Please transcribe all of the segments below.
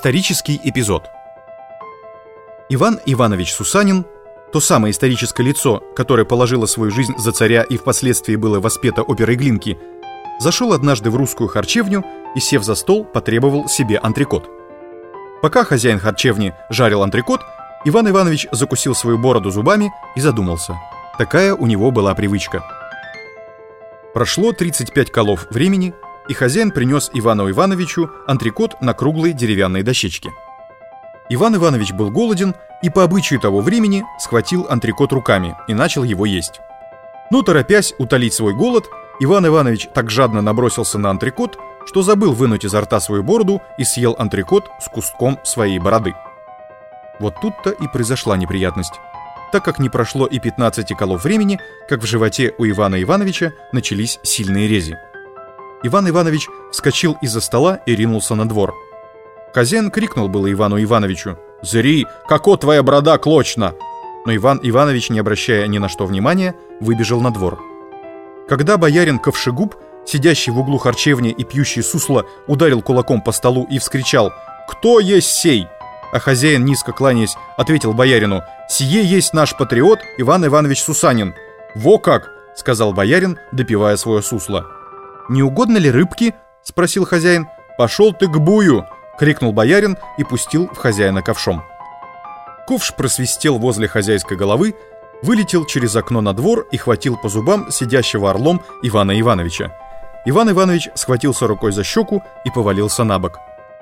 Исторический эпизод. Иван Иванович Сусанин, то самое историческое лицо, которое положило свою жизнь за царя и впоследствии было воспето оперой Глинки, зашел однажды в русскую харчевню и, сев за стол, потребовал себе антрекот. Пока хозяин харчевни жарил антрекот, Иван Иванович закусил свою бороду зубами и задумался. Такая у него была привычка. Прошло 35 колов времени, и хозяин принес Ивану Ивановичу антрекот на круглой деревянной дощечке. Иван Иванович был голоден и по обычаю того времени схватил антрекот руками и начал его есть. Но, торопясь утолить свой голод, Иван Иванович так жадно набросился на антрекот, что забыл вынуть изо рта свою бороду и съел антрекот с куском своей бороды. Вот тут-то и произошла неприятность, так как не прошло и 15 колов времени, как в животе у Ивана Ивановича начались сильные рези. Иван Иванович вскочил из-за стола и ринулся на двор. Хозяин крикнул было Ивану Ивановичу: «Зри, како твоя борода клочна!» Но Иван Иванович, не обращая ни на что внимания, выбежал на двор. Когда боярин Ковшегуб, сидящий в углу харчевни и пьющий сусло, ударил кулаком по столу и вскричал: «Кто есть сей?» А хозяин, низко кланяясь, ответил боярину: «Сие есть наш патриот Иван Иванович Сусанин». «Во как!» — сказал боярин, допивая свое сусло. «Не угодно ли рыбки?» — спросил хозяин. «Пошел ты к бую!» — крикнул боярин и пустил в хозяина ковшом. Ковш просвистел возле хозяйской головы, вылетел через окно на двор и хватил по зубам сидящего орлом Ивана Ивановича. Иван Иванович схватился рукой за щеку и повалился на бок.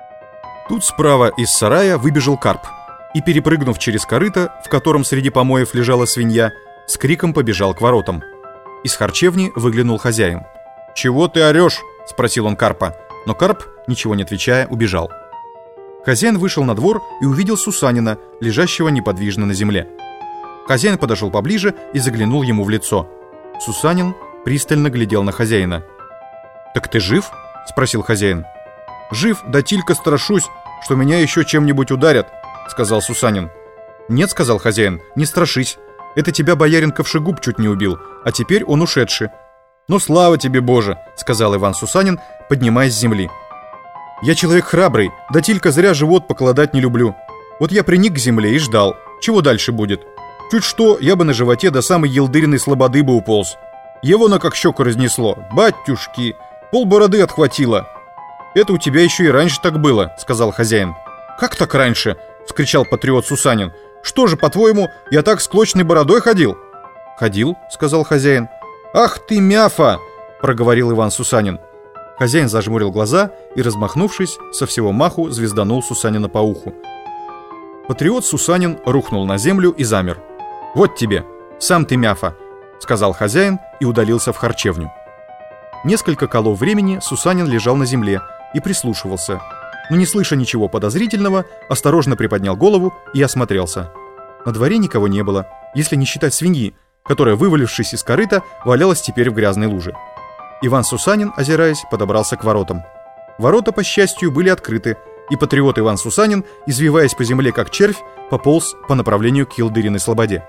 Тут справа из сарая выбежал карп и, перепрыгнув через корыто, в котором среди помоев лежала свинья, с криком побежал к воротам. Из харчевни выглянул хозяин. «Чего ты орешь?» — спросил он карпа, но карп, ничего не отвечая, убежал. Хозяин вышел на двор и увидел Сусанина, лежащего неподвижно на земле. Хозяин подошел поближе и заглянул ему в лицо. Сусанин пристально глядел на хозяина. «Так ты жив?» — спросил хозяин. «Жив, да тилько страшусь, что меня еще чем-нибудь ударят», — сказал Сусанин. «Нет», — сказал хозяин, — «не страшись. Это тебя боярин Ковшегуб чуть не убил, а теперь он ушедший». «Ну, слава тебе, Боже!» — сказал Иван Сусанин, поднимаясь с земли. «Я человек храбрый, да тилько зря живот покладать не люблю. Вот я приник к земле и ждал, чего дальше будет. Чуть что, я бы на животе до самой елдыриной слободы бы уполз. Его на как щеку разнесло, батюшки, полбороды отхватило». «Это у тебя еще и раньше так было», — сказал хозяин. «Как так раньше?» — вскричал патриот Сусанин. «Что же, по-твоему, я так с клочной бородой ходил?» «Ходил», — сказал хозяин. «Ах ты, мяфа!» — проговорил Иван Сусанин. Хозяин зажмурил глаза и, размахнувшись, со всего маху звезданул Сусанина по уху. Патриот Сусанин рухнул на землю и замер. «Вот тебе, сам ты мяфа!» — сказал хозяин и удалился в харчевню. Несколько колов времени Сусанин лежал на земле и прислушивался, но, не слыша ничего подозрительного, осторожно приподнял голову и осмотрелся. На дворе никого не было, если не считать свиньи, которая, вывалившись из корыта, валялась теперь в грязной луже. Иван Сусанин, озираясь, подобрался к воротам. Ворота, по счастью, были открыты, и патриот Иван Сусанин, извиваясь по земле как червь, пополз по направлению к елдыриной слободе.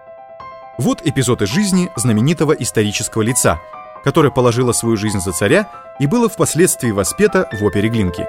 Вот эпизод из жизни знаменитого исторического лица, которое положило свою жизнь за царя и было впоследствии воспето в опере Глинки.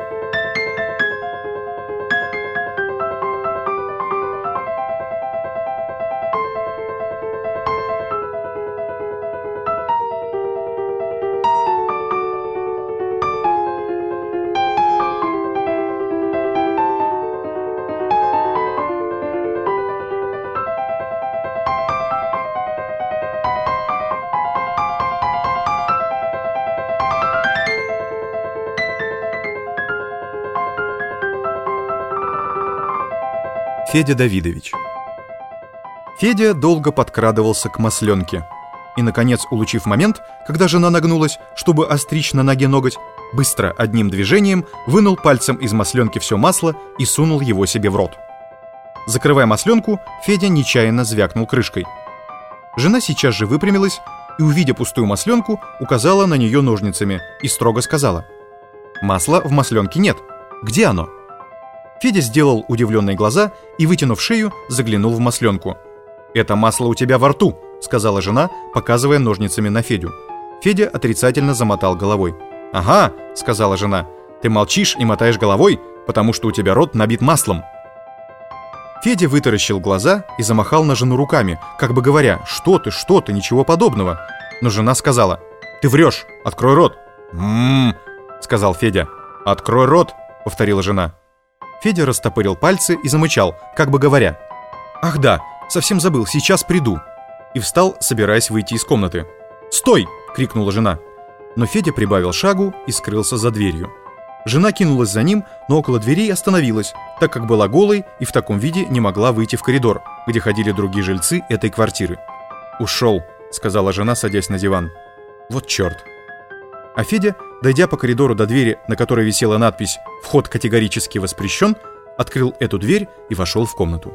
Федя Давидович. Федя долго подкрадывался к масленке и, наконец, улучив момент, когда жена нагнулась, чтобы остричь на ноге ноготь, быстро, одним движением, вынул пальцем из масленки все масло и сунул его себе в рот. Закрывая масленку, Федя нечаянно звякнул крышкой. Жена сейчас же выпрямилась и, увидя пустую масленку, указала на нее ножницами и строго сказала: «Масла в масленке нет. Где оно?» Федя сделал удивленные глаза и, вытянув шею, заглянул в масленку. «Это масло у тебя во рту», — сказала жена, показывая ножницами на Федю. Федя отрицательно замотал головой. «Ага», — сказала жена, — «ты молчишь и мотаешь головой, потому что у тебя рот набит маслом». Федя вытаращил глаза и замахал на жену руками, как бы говоря: что ты, ничего подобного. Но жена сказала: «Ты врешь, открой рот». Сказал Федя. «Открой рот», — повторила жена. Федя растопырил пальцы и замычал, как бы говоря: «Ах да, совсем забыл, сейчас приду». И встал, собираясь выйти из комнаты. «Стой!» — крикнула жена. Но Федя прибавил шагу и скрылся за дверью. Жена кинулась за ним, но около дверей остановилась, так как была голой и в таком виде не могла выйти в коридор, где ходили другие жильцы этой квартиры. «Ушел», — сказала жена, садясь на диван. «Вот черт». А Федя, дойдя по коридору до двери, на которой висела надпись «Вход категорически воспрещен», открыл эту дверь и вошел в комнату.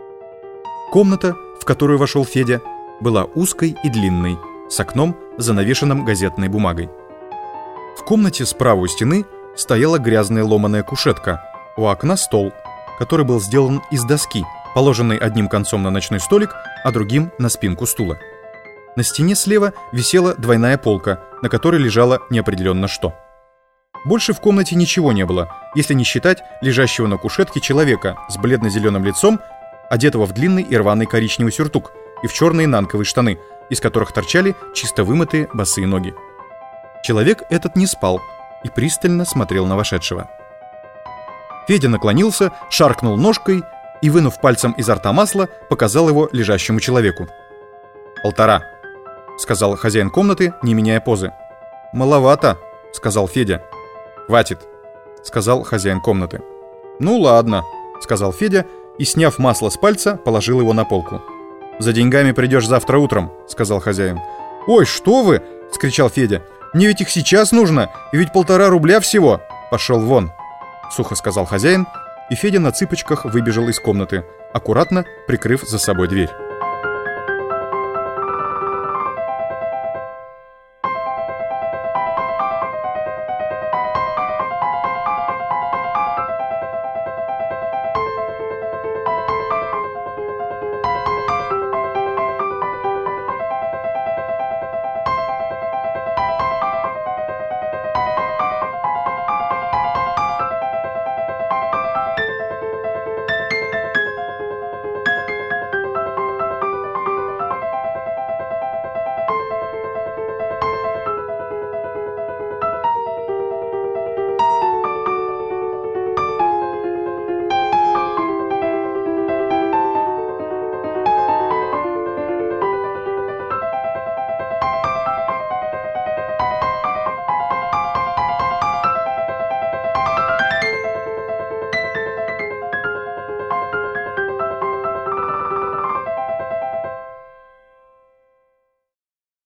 Комната, в которую вошел Федя, была узкой и длинной, с окном, занавешенным газетной бумагой. В комнате справа у стены стояла грязная ломаная кушетка, у окна стол, который был сделан из доски, положенной одним концом на ночной столик, а другим на спинку стула. На стене слева висела двойная полка, на которой лежало неопределенно что. Больше в комнате ничего не было, если не считать лежащего на кушетке человека с бледно-зеленым лицом, одетого в длинный и рваный коричневый сюртук и в черные нанковые штаны, из которых торчали чисто вымытые босые ноги. Человек этот не спал и пристально смотрел на вошедшего. Федя наклонился, шаркнул ножкой и, вынув пальцем изо рта масло, показал его лежащему человеку. «1,5», — сказал хозяин комнаты, не меняя позы. «Маловато», — сказал Федя. «Хватит», — сказал хозяин комнаты. «Ну ладно», — сказал Федя и, сняв масло с пальца, положил его на полку. «За деньгами придешь завтра утром», — сказал хозяин. «Ой, что вы!» — вскричал Федя. «Мне ведь их сейчас нужно, и ведь 1,5 рубля всего». «Пошел вон», — сухо сказал хозяин, и Федя на цыпочках выбежал из комнаты, аккуратно прикрыв за собой дверь.